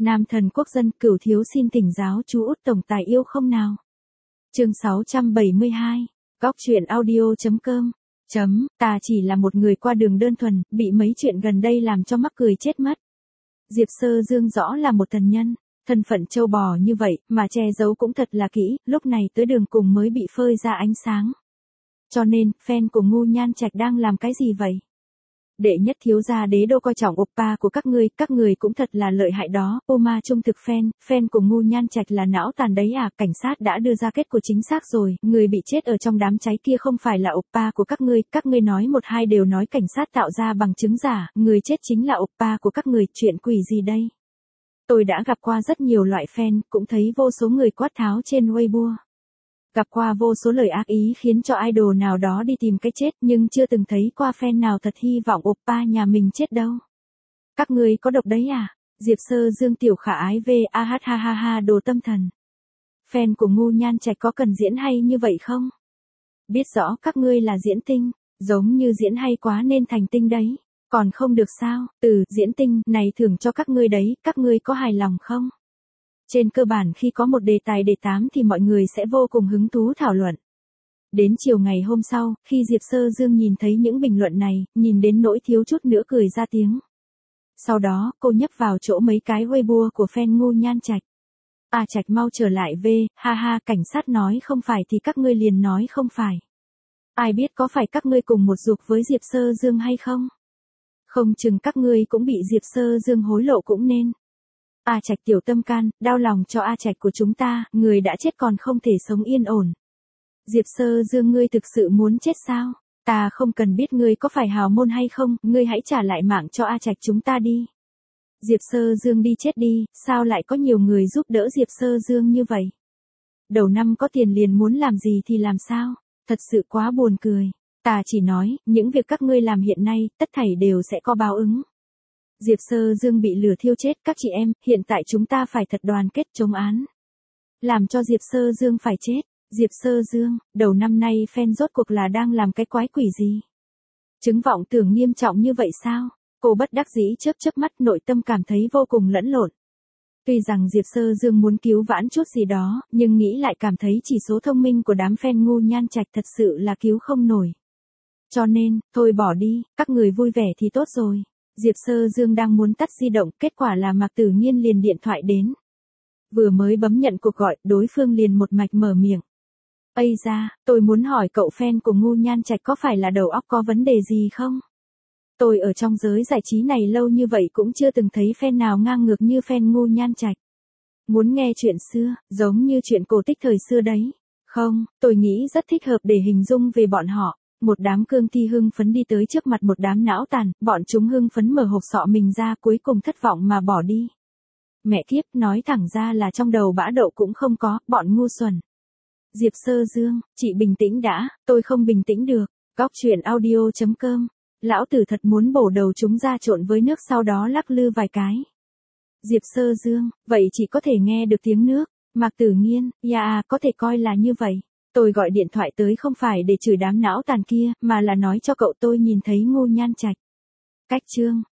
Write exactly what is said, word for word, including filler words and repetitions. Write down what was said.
Nam thần quốc dân, Cửu thiếu xin thỉnh giáo chú út tổng tài yêu không nào. Chương sáu trăm bảy mươi hai. Góc truyện audio.com. Chấm, ta chỉ là một người qua đường đơn thuần, bị mấy chuyện gần đây làm cho mắc cười chết mất. Diệp Sơ Dương rõ là một thần nhân, thân phận châu bò như vậy, mà che giấu cũng thật là kỹ, lúc này tới đường cùng mới bị phơi ra ánh sáng. Cho nên, fan của Ngu Nhan Trạch đang làm cái gì vậy? Đệ nhất thiếu gia đế đô coi trọng oppa của các ngươi, các người cũng thật là lợi hại đó. Oma trung thực fan, fan của Ngu Nhan Trạch là não tàn đấy à? Cảnh sát đã đưa ra kết của chính xác rồi, người bị chết ở trong đám cháy kia không phải là oppa của các ngươi, các ngươi nói một hai đều nói cảnh sát tạo ra bằng chứng giả, người chết chính là oppa của các người, chuyện quỷ gì đây? Tôi đã gặp qua rất nhiều loại fan, cũng thấy vô số người quát tháo trên Weibo. Gặp qua vô số lời ác ý khiến cho idol nào đó đi tìm cái chết, nhưng chưa từng thấy qua fan nào thật hy vọng oppa nhà mình chết đâu. Các ngươi có độc đấy à? Diệp Sơ Dương tiểu khả ái vah ha ha ha đồ tâm thần. Fan của Ngu Nhan Trạch có cần diễn hay như vậy không? Biết rõ các ngươi là diễn tinh, giống như diễn hay quá nên thành tinh đấy. Còn không được sao, từ diễn tinh này thưởng cho các ngươi đấy, các ngươi có hài lòng không? Trên cơ bản khi có một đề tài đề tám thì mọi người sẽ vô cùng hứng thú thảo luận. Đến chiều ngày hôm sau, khi Diệp Sơ Dương nhìn thấy những bình luận này, nhìn đến nỗi thiếu chút nữa cười ra tiếng. Sau đó, cô nhấp vào chỗ mấy cái Weibo của fan Ngu Nhan Trạch. À Trạch mau trở lại về, ha ha, cảnh sát nói không phải thì các ngươi liền nói không phải. Ai biết có phải các ngươi cùng một ruột với Diệp Sơ Dương hay không? Không chừng các ngươi cũng bị Diệp Sơ Dương hối lộ cũng nên. A Trạch tiểu tâm can, đau lòng cho A Trạch của chúng ta, người đã chết còn không thể sống yên ổn. Diệp Sơ Dương ngươi thực sự muốn chết sao? Ta không cần biết ngươi có phải hào môn hay không, ngươi hãy trả lại mạng cho A Trạch chúng ta đi. Diệp Sơ Dương đi chết đi, sao lại có nhiều người giúp đỡ Diệp Sơ Dương như vậy? Đầu năm có tiền liền muốn làm gì thì làm sao? Thật sự quá buồn cười. Ta chỉ nói, những việc các ngươi làm hiện nay, tất thảy đều sẽ có báo ứng. Diệp Sơ Dương bị lửa thiêu chết, các chị em, hiện tại chúng ta phải thật đoàn kết chống án. Làm cho Diệp Sơ Dương phải chết. Diệp Sơ Dương, đầu năm nay fan rốt cuộc là đang làm cái quái quỷ gì? Chứng vọng tưởng nghiêm trọng như vậy sao? Cô bất đắc dĩ chớp chớp mắt, nội tâm cảm thấy vô cùng lẫn lộn. Tuy rằng Diệp Sơ Dương muốn cứu vãn chút gì đó, nhưng nghĩ lại cảm thấy chỉ số thông minh của đám fan Ngu Nhan Trạch thật sự là cứu không nổi. Cho nên, thôi bỏ đi, các người vui vẻ thì tốt rồi. Diệp Sơ Dương đang muốn tắt di động, kết quả là Mạc Tử Nghiên liền điện thoại đến. Vừa mới bấm nhận cuộc gọi, đối phương liền một mạch mở miệng. Ây da, tôi muốn hỏi cậu fan của Ngu Nhan Trạch có phải là đầu óc có vấn đề gì không? Tôi ở trong giới giải trí này lâu như vậy cũng chưa từng thấy fan nào ngang ngược như fan Ngu Nhan Trạch. Muốn nghe chuyện xưa, giống như chuyện cổ tích thời xưa đấy. Không, tôi nghĩ rất thích hợp để hình dung về bọn họ. Một đám cương thi hưng phấn đi tới trước mặt một đám não tàn, bọn chúng hưng phấn mở hộp sọ mình ra, cuối cùng thất vọng mà bỏ đi. Mẹ kiếp, nói thẳng ra là trong đầu bã đậu cũng không có, bọn ngu xuẩn. Diệp Sơ Dương, chị bình tĩnh đã, tôi không bình tĩnh được. Góc truyện audio.com. Lão tử thật muốn bổ đầu chúng ra trộn với nước sau đó lắc lư vài cái. Diệp Sơ Dương, vậy chỉ có thể nghe được tiếng nước. Mạc Tử Nghiên, yeah, có thể coi là như vậy. Tôi gọi điện thoại tới không phải để chửi đám não tàn kia, mà là nói cho cậu tôi nhìn thấy Ngu Nhan Trạch. Cách chương,